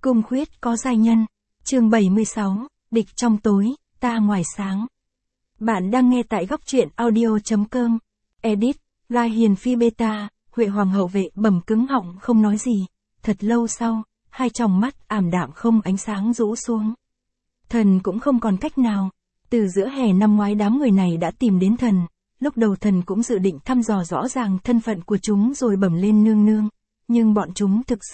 Cung khuyết có giai nhân. Chương 76, địch trong tối, ta ngoài sáng. Bạn đang nghe tại góc truyện audio.com. Edit, Rai Hiền Phi Beta, Huệ Hoàng hậu Vệ Bẩm cứng họng không nói gì. Thật lâu sau, hai tròng mắt ảm đạm không ánh sáng rũ xuống. Thần cũng không còn cách nào. Từ giữa hè năm ngoái đám người này đã tìm đến thần. Lúc đầu thần cũng dự định thăm dò rõ ràng thân phận của chúng rồi bẩm lên nương nương. Nhưng bọn chúng thực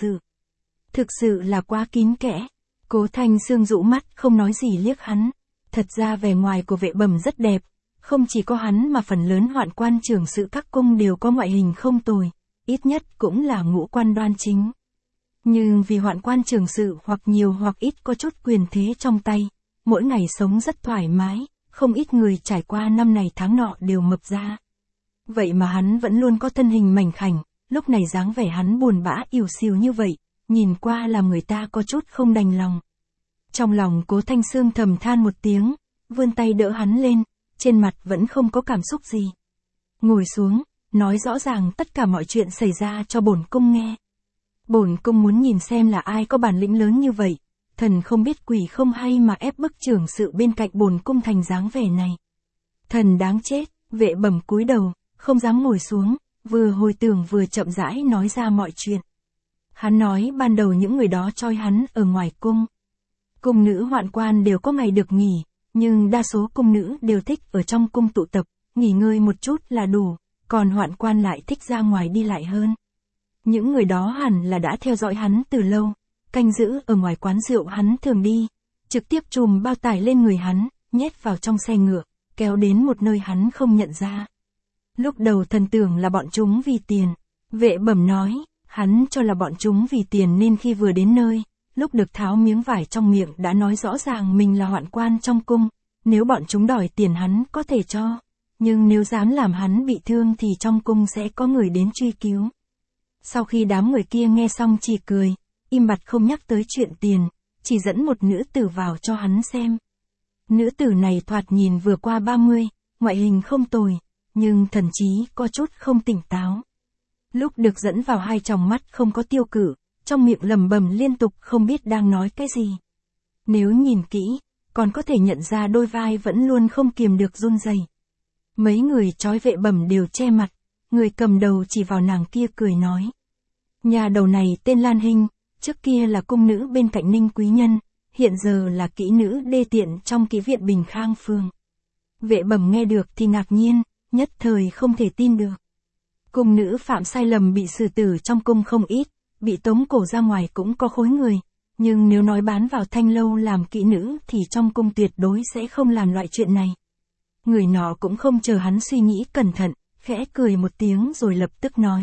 sự là quá kín kẽ. Cố Thanh Sương rũ mắt không nói gì liếc hắn. Thật ra vẻ ngoài của Vệ Bẩm rất đẹp. Không chỉ có hắn mà phần lớn hoạn quan trưởng sự các cung đều có ngoại hình không tồi. Ít nhất cũng là ngũ quan đoan chính. Nhưng vì hoạn quan trưởng sự hoặc nhiều hoặc ít có chút quyền thế trong tay. Mỗi ngày sống rất thoải mái. Không ít người trải qua năm này tháng nọ đều mập ra. Vậy mà hắn vẫn luôn có thân hình mảnh khảnh. Lúc này dáng vẻ hắn buồn bã ỉu xìu như vậy. Nhìn qua làm người ta có chút không đành lòng. Trong lòng Cố Thanh Sương thầm than một tiếng, vươn tay đỡ hắn lên, trên mặt vẫn không có cảm xúc gì. Ngồi xuống, nói rõ ràng tất cả mọi chuyện xảy ra cho bổn cung nghe. Bổn cung muốn nhìn xem là ai có bản lĩnh lớn như vậy, thần không biết quỷ không hay mà ép bức trưởng sự bên cạnh bổn cung thành dáng vẻ này. Thần đáng chết, Vệ Bẩm cúi đầu, không dám ngồi xuống, vừa hồi tưởng vừa chậm rãi nói ra mọi chuyện. Hắn nói ban đầu những người đó trói hắn ở ngoài cung. Cung nữ hoạn quan đều có ngày được nghỉ, nhưng đa số cung nữ đều thích ở trong cung tụ tập, nghỉ ngơi một chút là đủ, còn hoạn quan lại thích ra ngoài đi lại hơn. Những người đó hẳn là đã theo dõi hắn từ lâu, canh giữ ở ngoài quán rượu hắn thường đi, trực tiếp trùm bao tải lên người hắn, nhét vào trong xe ngựa, kéo đến một nơi hắn không nhận ra. Lúc đầu thần tưởng là bọn chúng vì tiền, Vệ Bẩm nói, hắn cho là bọn chúng vì tiền nên khi vừa đến nơi, lúc được tháo miếng vải trong miệng đã nói rõ ràng mình là hoạn quan trong cung, nếu bọn chúng đòi tiền hắn có thể cho, nhưng nếu dám làm hắn bị thương thì trong cung sẽ có người đến truy cứu. Sau khi đám người kia nghe xong chỉ cười, im bặt không nhắc tới chuyện tiền, chỉ dẫn một nữ tử vào cho hắn xem. Nữ tử này thoạt nhìn vừa qua 30, ngoại hình không tồi, nhưng thần trí có chút không tỉnh táo. Lúc được dẫn vào hai tròng mắt không có tiêu cự, trong miệng lẩm bẩm liên tục không biết đang nói cái gì. Nếu nhìn kỹ, còn có thể nhận ra đôi vai vẫn luôn không kiềm được run rẩy. Mấy người trói Vệ Bẩm đều che mặt, người cầm đầu chỉ vào nàng kia cười nói. Nhà đầu này tên Lan Hinh, trước kia là cung nữ bên cạnh Ninh quý nhân, hiện giờ là kỹ nữ đê tiện trong kỹ viện Bình Khang Phường. Vệ Bẩm nghe được thì ngạc nhiên, nhất thời không thể tin được. Cung nữ phạm sai lầm bị xử tử trong cung không ít, bị tống cổ ra ngoài cũng có khối người, nhưng nếu nói bán vào thanh lâu làm kỹ nữ thì trong cung tuyệt đối sẽ không làm loại chuyện này. Người nọ cũng không chờ hắn suy nghĩ cẩn thận, khẽ cười một tiếng rồi lập tức nói.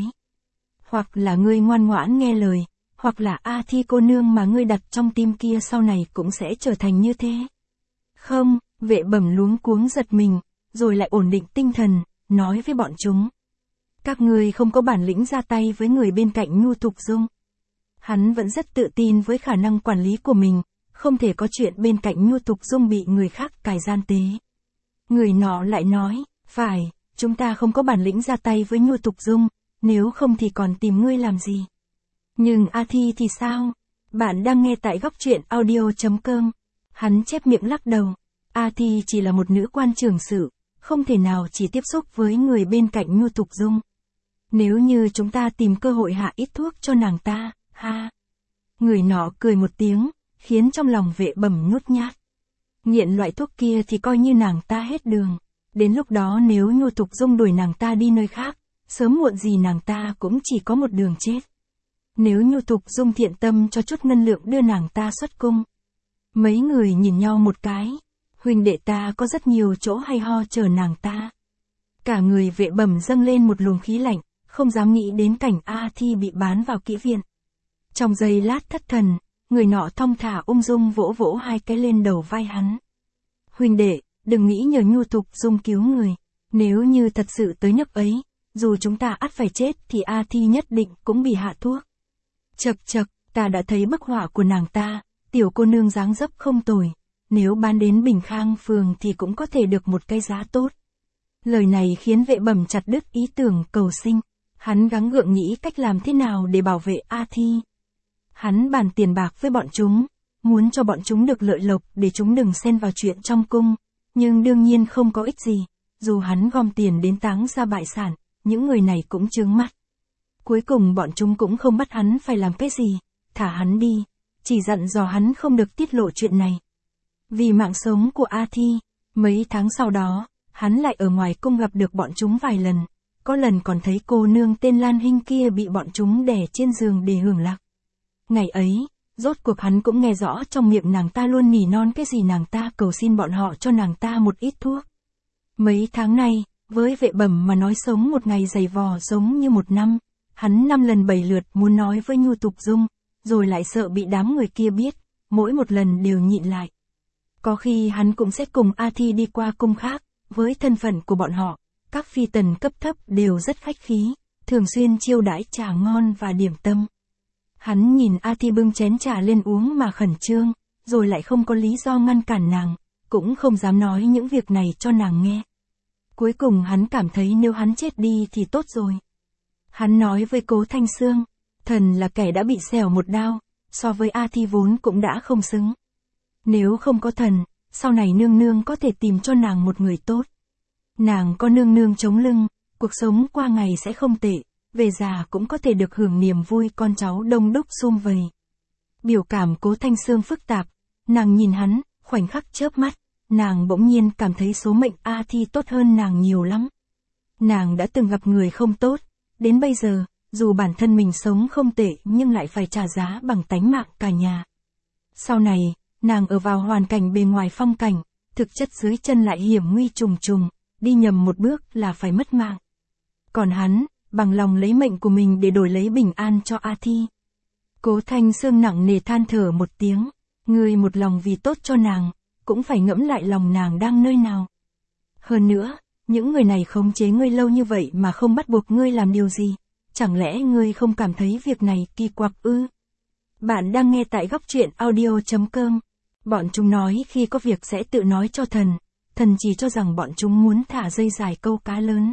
Hoặc là ngươi ngoan ngoãn nghe lời, hoặc là A Thi cô nương mà ngươi đặt trong tim kia sau này cũng sẽ trở thành như thế. Không, Vệ Bẩm luống cuống giật mình, rồi lại ổn định tinh thần, nói với bọn chúng. Các ngươi không có bản lĩnh ra tay với người bên cạnh Nhu Thục Dung. Hắn vẫn rất tự tin với khả năng quản lý của mình, không thể có chuyện bên cạnh Nhu Thục Dung bị người khác cài gian tế. Người nọ lại nói, phải, chúng ta không có bản lĩnh ra tay với Nhu Thục Dung, nếu không thì còn tìm ngươi làm gì. Nhưng A Thi thì sao? Bạn đang nghe tại góc truyện audio.com. Hắn chép miệng lắc đầu. A Thi chỉ là một nữ quan trưởng sự, không thể nào chỉ tiếp xúc với người bên cạnh Nhu Thục Dung. Nếu như chúng ta tìm cơ hội hạ ít thuốc cho nàng ta, ha. Người nọ cười một tiếng, khiến trong lòng Vệ Bẩm nhút nhát. Nghiện loại thuốc kia thì coi như nàng ta hết đường. Đến lúc đó nếu Nhu Thục Dung đuổi nàng ta đi nơi khác, sớm muộn gì nàng ta cũng chỉ có một đường chết. Nếu Nhu Thục Dung thiện tâm cho chút ngân lượng đưa nàng ta xuất cung. Mấy người nhìn nhau một cái. Huynh đệ ta có rất nhiều chỗ hay ho chờ nàng ta. Cả người Vệ Bẩm dâng lên một luồng khí lạnh, không dám nghĩ đến cảnh A Thi bị bán vào kỹ viện. Trong giây lát thất thần, người nọ thong thả ung dung vỗ vỗ hai cái lên đầu vai hắn. Huynh đệ, đừng nghĩ nhờ Nhu Thục Dung cứu người. Nếu như thật sự tới nước ấy, dù chúng ta ắt phải chết thì A Thi nhất định cũng bị hạ thuốc. Chậc chậc, ta đã thấy bức họa của nàng ta, tiểu cô nương dáng dấp không tồi. Nếu bán đến Bình Khang Phường thì cũng có thể được một cái giá tốt. Lời này khiến Vệ Bẩm chặt đứt ý tưởng cầu sinh. Hắn gắng gượng nghĩ cách làm thế nào để bảo vệ A Thi. Hắn bàn tiền bạc với bọn chúng, muốn cho bọn chúng được lợi lộc để chúng đừng xen vào chuyện trong cung, nhưng đương nhiên không có ích gì, dù hắn gom tiền đến táng ra bại sản, những người này cũng trướng mắt. Cuối cùng bọn chúng cũng không bắt hắn phải làm cái gì, thả hắn đi, chỉ dặn dò hắn không được tiết lộ chuyện này. Vì mạng sống của A Thi, mấy tháng sau đó, hắn lại ở ngoài cung gặp được bọn chúng vài lần, có lần còn thấy cô nương tên Lan Hinh kia bị bọn chúng đè trên giường để hưởng lạc. Ngày ấy, rốt cuộc hắn cũng nghe rõ trong miệng nàng ta luôn nỉ non cái gì nàng ta cầu xin bọn họ cho nàng ta một ít thuốc. Mấy tháng nay, với Vệ Bẩm mà nói sống một ngày dày vò giống như một năm, hắn 5 lần 7 lượt muốn nói với Nhu Tục Dung, rồi lại sợ bị đám người kia biết, mỗi một lần đều nhịn lại. Có khi hắn cũng sẽ cùng A Thi đi qua cung khác, với thân phận của bọn họ, các phi tần cấp thấp đều rất khách khí, thường xuyên chiêu đãi trà ngon và điểm tâm. Hắn nhìn A Thi bưng chén trà lên uống mà khẩn trương, rồi lại không có lý do ngăn cản nàng, cũng không dám nói những việc này cho nàng nghe. Cuối cùng hắn cảm thấy nếu hắn chết đi thì tốt rồi. Hắn nói với Cố Thanh Sương, thần là kẻ đã bị xẻo một đao, so với A Thi vốn cũng đã không xứng. Nếu không có thần, sau này nương nương có thể tìm cho nàng một người tốt. Nàng có nương nương chống lưng, cuộc sống qua ngày sẽ không tệ, về già cũng có thể được hưởng niềm vui con cháu đông đúc sum vầy. Biểu cảm Cố Thanh Sương phức tạp, nàng nhìn hắn, khoảnh khắc chớp mắt, nàng bỗng nhiên cảm thấy số mệnh A Thi tốt hơn nàng nhiều lắm. Nàng đã từng gặp người không tốt, đến bây giờ, dù bản thân mình sống không tệ nhưng lại phải trả giá bằng tánh mạng cả nhà. Sau này, nàng ở vào hoàn cảnh bề ngoài phong cảnh, thực chất dưới chân lại hiểm nguy trùng trùng, đi nhầm một bước là phải mất mạng. Còn hắn, bằng lòng lấy mệnh của mình để đổi lấy bình an cho A Thi. Cố Thanh Sương nặng nề than thở một tiếng, ngươi một lòng vì tốt cho nàng, cũng phải ngẫm lại lòng nàng đang nơi nào. Hơn nữa, những người này khống chế ngươi lâu như vậy mà không bắt buộc ngươi làm điều gì, chẳng lẽ ngươi không cảm thấy việc này kỳ quặc ư? Bạn đang nghe tại góc truyện audio.com. Bọn chúng nói khi có việc sẽ tự nói cho thần, thần chỉ cho rằng bọn chúng muốn thả dây dài câu cá lớn.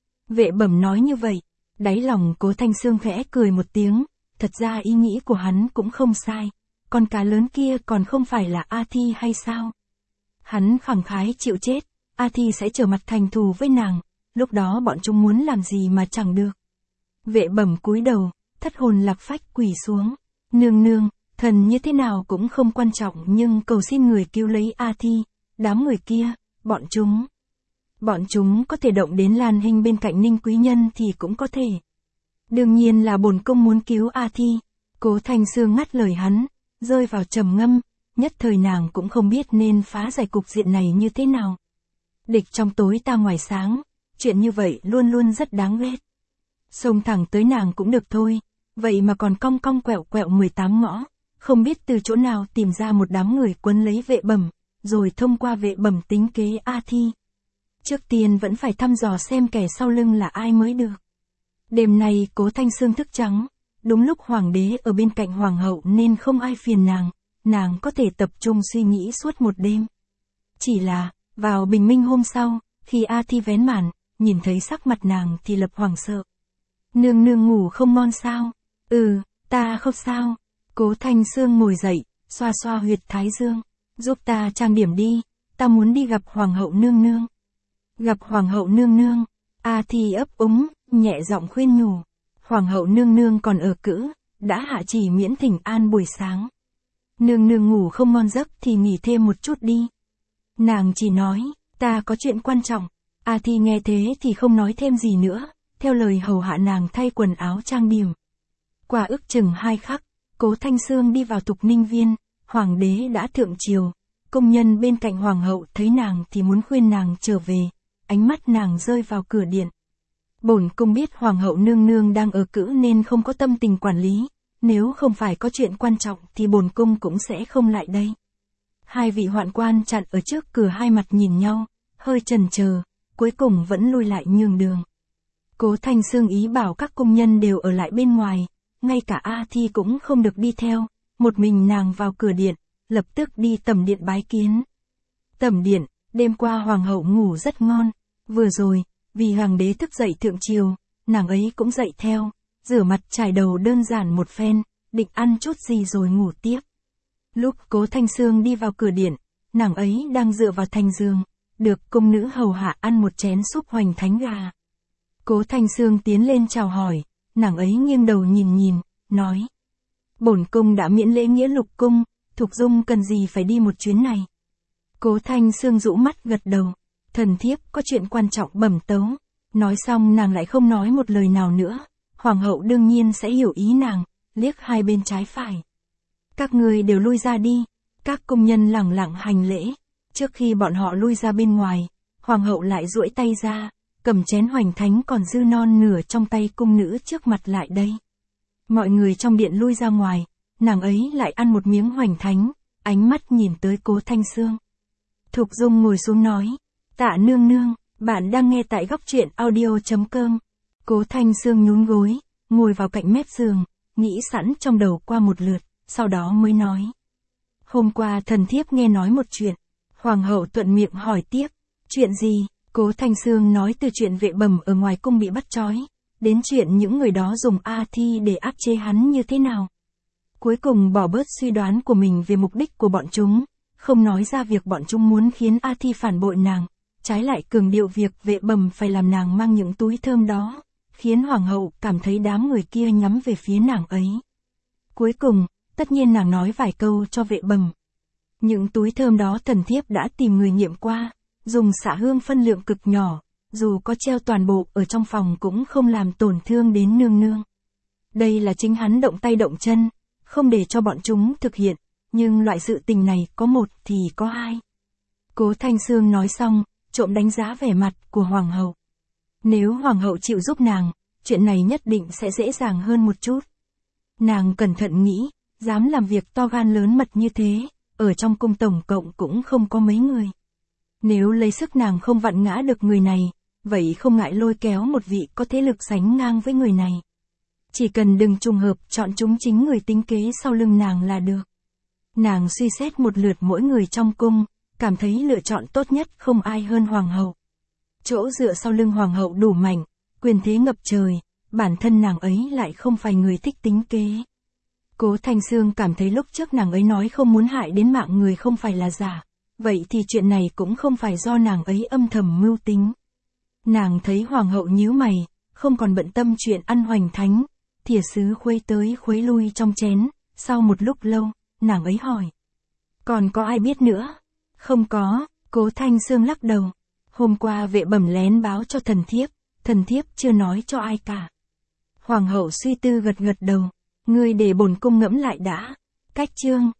Vệ Bẩm nói như vậy, đáy lòng Cố Thanh Sương khẽ cười một tiếng, thật ra ý nghĩ của hắn cũng không sai, con cá lớn kia còn không phải là A Thi hay sao? Hắn khẳng khái chịu chết, A Thi sẽ trở mặt thành thù với nàng, lúc đó bọn chúng muốn làm gì mà chẳng được. Vệ Bẩm cúi đầu, thất hồn lạc phách quỳ xuống, nương nương, thần như thế nào cũng không quan trọng nhưng cầu xin người cứu lấy A Thi, đám người kia, bọn chúng có thể động đến Lan Hinh bên cạnh Ninh quý nhân thì cũng có thể. Đương nhiên là bổn cung muốn cứu A Thi. Cố Thanh Sương ngắt lời hắn, rơi vào trầm ngâm, nhất thời nàng cũng không biết nên phá giải cục diện này như thế nào. Địch trong tối ta ngoài sáng, chuyện như vậy luôn luôn rất đáng ghét. Xông thẳng tới nàng cũng được thôi, vậy mà còn cong cong quẹo quẹo 18 ngõ, không biết từ chỗ nào tìm ra một đám người quấn lấy Vệ Bẩm, rồi thông qua Vệ Bẩm tính kế A Thi. Trước tiên vẫn phải thăm dò xem kẻ sau lưng là ai mới được. Đêm nay Cố Thanh Sương thức trắng, đúng lúc hoàng đế ở bên cạnh hoàng hậu nên không ai phiền nàng có thể tập trung suy nghĩ suốt một đêm. Chỉ là, vào bình minh hôm sau, khi A Thi vén màn, nhìn thấy sắc mặt nàng thì lập hoảng sợ. Nương nương ngủ không ngon sao? Ta không sao. Cố Thanh Sương ngồi dậy, xoa xoa huyệt thái dương, giúp ta trang điểm đi, ta muốn đi gặp hoàng hậu nương nương. Gặp hoàng hậu nương nương, A Thi ấp úng, nhẹ giọng khuyên nhủ. Hoàng hậu nương nương còn ở cữ, đã hạ chỉ miễn thỉnh an buổi sáng. Nương nương ngủ không ngon giấc thì nghỉ thêm một chút đi. Nàng chỉ nói, ta có chuyện quan trọng. A Thi nghe thế thì không nói thêm gì nữa, theo lời hầu hạ nàng thay quần áo trang điểm. Qua ước chừng 2 khắc, Cố Thanh Sương đi vào Thục Ninh Viên, hoàng đế đã thượng triều, công nhân bên cạnh hoàng hậu thấy nàng thì muốn khuyên nàng trở về, ánh mắt nàng rơi vào cửa điện. Bổn cung biết hoàng hậu nương nương đang ở cữ nên không có tâm tình quản lý, nếu không phải có chuyện quan trọng thì bổn cung cũng sẽ không lại đây. Hai vị hoạn quan chặn ở trước cửa hai mặt nhìn nhau, hơi chần chờ, cuối cùng vẫn lui lại nhường đường. Cố Thanh Sương ý bảo các công nhân đều ở lại bên ngoài, ngay cả A Thi cũng không được đi theo, một mình nàng vào cửa điện, lập tức đi tẩm điện bái kiến. Tẩm điện, đêm qua hoàng hậu ngủ rất ngon, vừa rồi, vì hoàng đế thức dậy thượng triều, nàng ấy cũng dậy theo, rửa mặt chải đầu đơn giản một phen, định ăn chút gì rồi ngủ tiếp. Lúc Cố Thanh Sương đi vào cửa điện, nàng ấy đang dựa vào thành giường, được cung nữ hầu hạ ăn một chén súp hoành thánh gà. Cố Thanh Sương tiến lên chào hỏi, nàng ấy nghiêng đầu nhìn, nói. Bổn cung đã miễn lễ nghĩa lục cung, Thục Dung cần gì phải đi một chuyến này. Cố Thanh Sương rũ mắt gật đầu, thần thiếp có chuyện quan trọng bẩm tấu. Nói xong nàng lại không nói một lời nào nữa, hoàng hậu đương nhiên sẽ hiểu ý nàng, liếc hai bên trái phải. Các người đều lui ra đi, các công nhân lẳng lặng hành lễ. Trước khi bọn họ lui ra bên ngoài, hoàng hậu lại duỗi tay ra, cầm chén hoành thánh còn dư non nửa trong tay cung nữ trước mặt lại đây. Mọi người trong điện lui ra ngoài, nàng ấy lại ăn một miếng hoành thánh, ánh mắt nhìn tới Cố Thanh Sương. Thục Dung ngồi xuống nói, Tạ nương nương, bạn đang nghe tại góc truyện audio.com. Cố Thanh Sương nhún gối, ngồi vào cạnh mép giường, nghĩ sẵn trong đầu qua một lượt, sau đó mới nói. Hôm qua thần thiếp nghe nói một chuyện. Hoàng hậu thuận miệng hỏi tiếp, chuyện gì? Cố Thanh Sương nói từ chuyện vệ bẩm ở ngoài cung bị bắt trói, đến chuyện những người đó dùng A Thi để áp chế hắn như thế nào. Cuối cùng bỏ bớt suy đoán của mình về mục đích của bọn chúng, không nói ra việc bọn chúng muốn khiến A Thi phản bội nàng, trái lại cường điệu việc vệ bẩm phải làm nàng mang những túi thơm đó, khiến hoàng hậu cảm thấy đám người kia nhắm về phía nàng ấy. Cuối cùng, tất nhiên nàng nói vài câu cho vệ bẩm. Những túi thơm đó thần thiếp đã tìm người nghiệm qua, dùng xạ hương phân lượng cực nhỏ, dù có treo toàn bộ ở trong phòng cũng không làm tổn thương đến nương nương. Đây là chính hắn động tay động chân, không để cho bọn chúng thực hiện, nhưng loại sự tình này có một thì có hai. Cố Thanh Sương nói xong, trộm đánh giá vẻ mặt của hoàng hậu. Nếu hoàng hậu chịu giúp nàng, chuyện này nhất định sẽ dễ dàng hơn một chút. Nàng cẩn thận nghĩ, dám làm việc to gan lớn mật như thế, ở trong cung tổng cộng cũng không có mấy người. Nếu lấy sức nàng không vặn ngã được người này, vậy không ngại lôi kéo một vị có thế lực sánh ngang với người này. Chỉ cần đừng trùng hợp chọn chúng chính người tính kế sau lưng nàng là được. Nàng suy xét một lượt mỗi người trong cung, cảm thấy lựa chọn tốt nhất không ai hơn hoàng hậu. Chỗ dựa sau lưng hoàng hậu đủ mạnh, quyền thế ngập trời, bản thân nàng ấy lại không phải người thích tính kế. Cố Thanh Sương cảm thấy lúc trước nàng ấy nói không muốn hại đến mạng người không phải là giả, vậy thì chuyện này cũng không phải do nàng ấy âm thầm mưu tính. Nàng thấy hoàng hậu nhíu mày, không còn bận tâm chuyện ăn hoành thánh, thìa sứ khuấy tới khuấy lui trong chén, sau một lúc lâu, nàng ấy hỏi. Còn có ai biết nữa? Không có, Cố Thanh Sương lắc đầu. Hôm qua vệ bẩm lén báo cho thần thiếp chưa nói cho ai cả. Hoàng hậu suy tư gật đầu, ngươi để bổn cung ngẫm lại đã. Cách chương